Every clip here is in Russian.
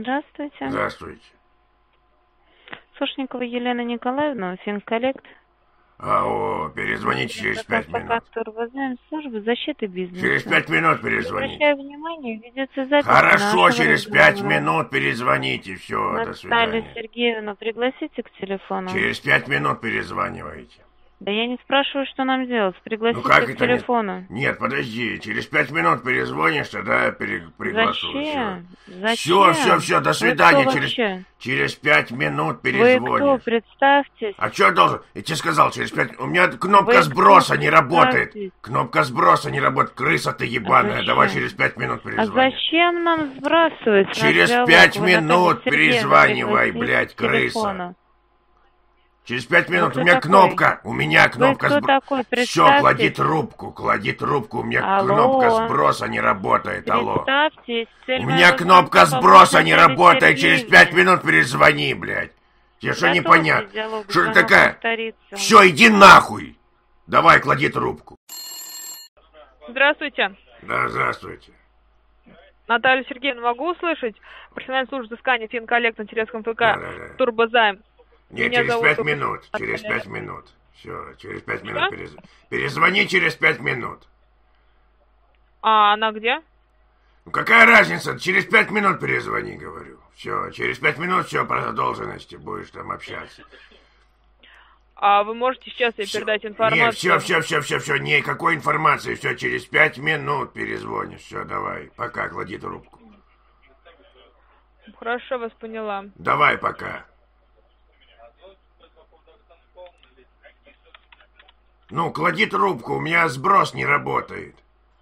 Здравствуйте. Здравствуйте. Сушникова Елена Николаевна, Финколлект. Перезвоните через 5 минут. Воздаем службу защиты бизнеса. Через 5 минут перезвоните. Обращаю внимание, ведется запись. Хорошо, через 5 минут перезвоните. Все, до свидания. Наталью Сергеевну пригласите к телефону? Через 5 минут перезваниваете. Да я не спрашиваю, что нам делать. Пригласите к телефону. Нет, подожди. Через 5 минут перезвонишь, тогда я приглашу. Зачем? Все, до свидания. Через 5 минут перезвонишь. Вы кто? Представьтесь. А что я должен? Я тебе сказал, через 5... У меня кнопка сброса не работает. Кнопка сброса не работает. Крыса ты ебаная. Давай через 5 минут перезвонишь. А зачем нам сбрасывать? Через 5 минут перезванивай, блядь, крыса. Через 5 минут. У меня кнопка сброса. Все, клади трубку. У меня кнопка сброса не работает. Алло. У меня кнопка сброса не работает. Через 5 минут перезвони, блядь. Тебе что непонятно? Что ты такая? Все, иди нахуй. Давай, клади трубку. Здравствуйте. Да, здравствуйте. Наталью Сергеевну могу услышать? Профессиональная служба взыскания Финколлект на Терезском ПК. Да. Турбозайм. Нет, через 5 минут. Через 5 минут. Все, через 5 минут перезвони через 5 минут. А она где? Ну какая разница? Через 5 минут перезвони, говорю. Все, через 5 минут все по задолженности будешь там общаться. А вы можете сейчас ей передать информацию? Нет, все, никакой информации. Все, через 5 минут перезвонишь. Все, давай, пока, клади трубку. Хорошо, вас поняла. Давай, пока. Ну, клади трубку, у меня сброс не работает.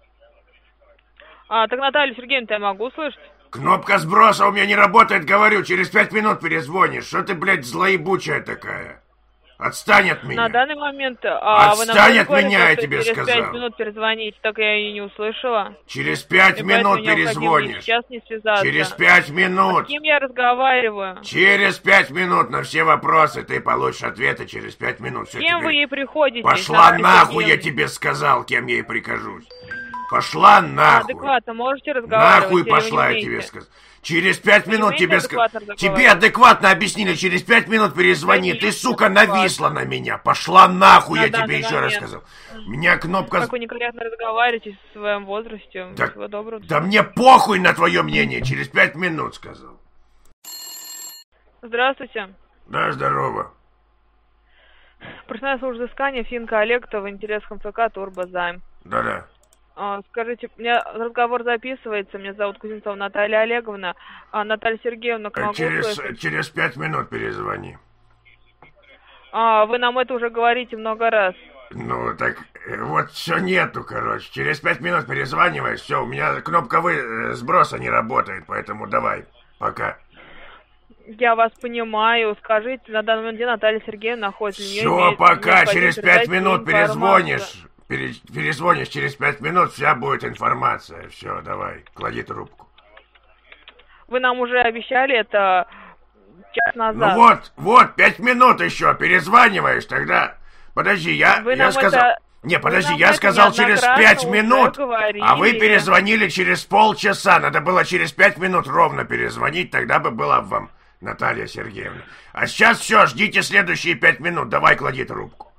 Так Наталью Сергеевну я могу услышать? Кнопка сброса у меня не работает, говорю, через 5 минут перезвонишь. Что ты, блядь, злоебучая такая? Отстань от меня. На данный момент... Отстань от меня, я тебе сказал. Через 5 минут перезвонить, так я и не услышала. Через 5 минут перезвонишь. Сейчас не связаться. Через 5 минут. С кем я разговариваю? Через 5 минут на все вопросы ты получишь ответы через 5 минут. С кем вы ей приходите? Пошла нахуй, я тебе сказал, кем я ей прикажусь. Пошла нахуй. Адекватно можете разговаривать? Нахуй пошла, я тебе сказал. Через 5 минут тебе адекватно объяснили, через 5 минут перезвони. Ты, сука, нависла на меня. Пошла нахуй, я тебе еще раз сказал. У меня кнопка... Как вы некорректно разговариваете в своем возрасте. Всего доброго. Да мне похуй на твое мнение, через 5 минут сказал. Здравствуйте. Да, здорово. Профессиональная служба взыскания Финколлект в Интересном ПК Турбозайм. Да. Скажите, у меня разговор записывается, меня зовут Кузнецова Наталья Олеговна. Наталья Сергеевна, могу услышать? Через 5 минут перезвони. Вы нам это уже говорите много раз. Ну, так вот все нету, короче. Через 5 минут перезванивай, все, у меня кнопка сброса не работает, поэтому давай, пока. Я вас понимаю, скажите, на данный момент где Наталья Сергеевна находится? Все, пока, через 5 минут перезвонишь. Перезвонишь через 5 минут, вся будет информация. Все, давай, клади трубку. Вы нам уже обещали это час назад. Ну вот, 5 минут еще, перезваниваешь, тогда... Подожди, я сказал... я сказал через 5 минут, а вы перезвонили через полчаса. Надо было через 5 минут ровно перезвонить, тогда бы была вам Наталья Сергеевна. А сейчас все, ждите следующие 5 минут, давай, клади трубку.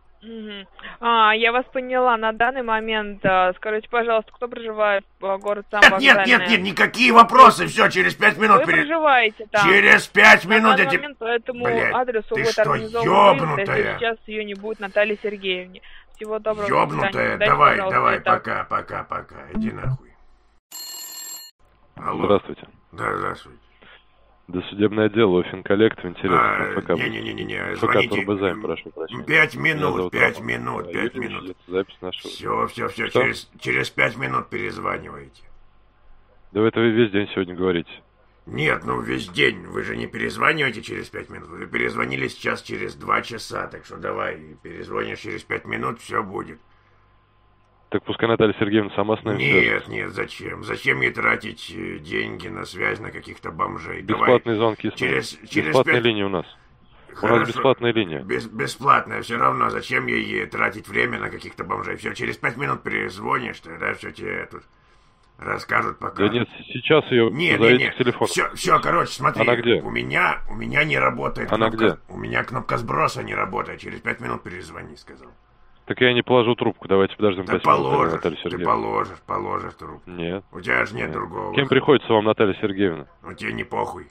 Я вас поняла. На данный момент, скажите, пожалуйста, кто проживает в город Самовокзальный? Нет, никакие вопросы. Все, через 5 минут... Вы проживаете там? Через 5 минут я тебе... по этому адресу ты будет что, организован выезд, если сейчас ее не будет Наталье Сергеевне. Всего доброго. Ёбнутая, давай, пока. Иди нахуй. Алло. Здравствуйте. Да, здравствуйте. Досудебное дело, Финколлект в Интересном Не, звоните. Турбозайм, прошу прощения. 5 минут. Запись нашего. Все, через 5 минут перезваниваете. Да вы это весь день сегодня говорите. Нет, весь день. Вы же не перезваниваете через 5 минут. Вы перезвонили сейчас через 2 часа. Так что давай, перезвонишь через 5 минут, все будет. Так пускай Наталья Сергеевна сама с нами свяжется. Нет, зачем? Зачем ей тратить деньги на связь на каких-то бомжей? Бесплатные звонки бесплатная линия у нас. Хорошо. У нас бесплатная линия. Бесплатная, все равно. Зачем ей тратить время на каких-то бомжей? Все, через 5 минут перезвонишь, тогда все тебе тут Расскажут пока. Да нет, сейчас ее не. к телефону. Все, короче, смотри. Она где? У меня не работает Она кнопка. где? У меня кнопка сброса не работает. Через 5 минут перезвони, сказал. Так я не положу трубку, давайте подождем. Ты положишь трубку. Нет. У тебя же нет другого. Кем приходится вам Наталья Сергеевна? Ну тебе не похуй.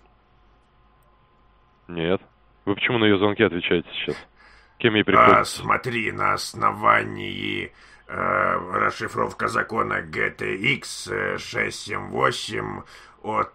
Нет. Вы почему на ее звонки отвечаете сейчас? Кем ей приходится? Смотри, на основании расшифровка закона GTX 678 от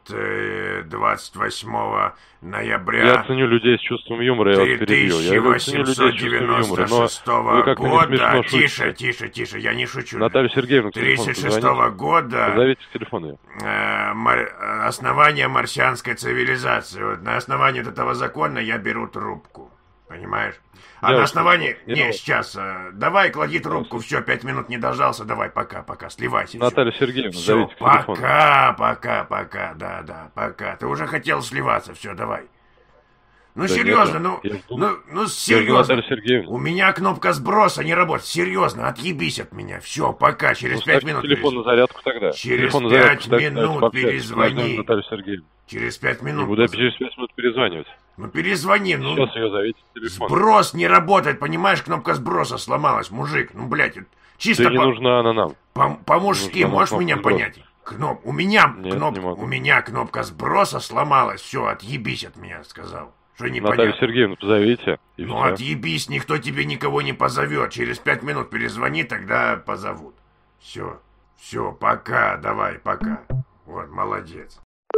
28 ноября. Я ценю людей с чувством юмора, я вас перебью. Я ценю людей с чувством юмора, но вы как-то не смешно шутите. Тише, я не шучу. Наталья Сергеевна, 36-го года. Позовите к телефону. Основание марсианской цивилизации. Вот на основании вот этого закона я беру трубку. Понимаешь? А на основании... сейчас. Давай, клади трубку. Все, 5 минут не дождался. Давай, пока. Сливайся. Наталья Сергеевна, зовите к телефону. Пока. Да, пока. Ты уже хотел сливаться. Все, давай. Ну, да серьезно, ну, серьезно. У меня кнопка сброса не работает. Серьезно, отъебись от меня. Все, пока. Через 5 минут. Телефон на зарядку тогда. Через 5 минут перезвони. Наталья Сергеевна. Через 5 минут. Не буду я через 5 минут перезванивать. Ну перезвони, ну. Сейчас ее зовите к телефону. Сброс не работает, понимаешь, кнопка сброса сломалась, мужик. Ну, блядь, чисто... Да не нужна она нам. По-мужски, можешь меня понять? У меня кнопка сброса сломалась, все, отъебись от меня, сказал. Что непонятно. Наталью Сергеевну позовите. Ну, отъебись, никто тебе никого не позовет. Через 5 минут перезвони, тогда позовут. Все, пока, давай, пока. Вот, молодец.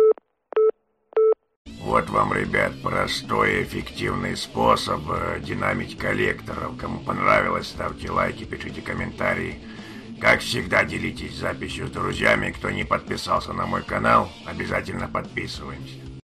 Вот вам, ребят, простой и эффективный способ динамить коллекторов. Кому понравилось, ставьте лайки, пишите комментарии. Как всегда, делитесь записью с друзьями. Кто не подписался на мой канал, обязательно подписываемся.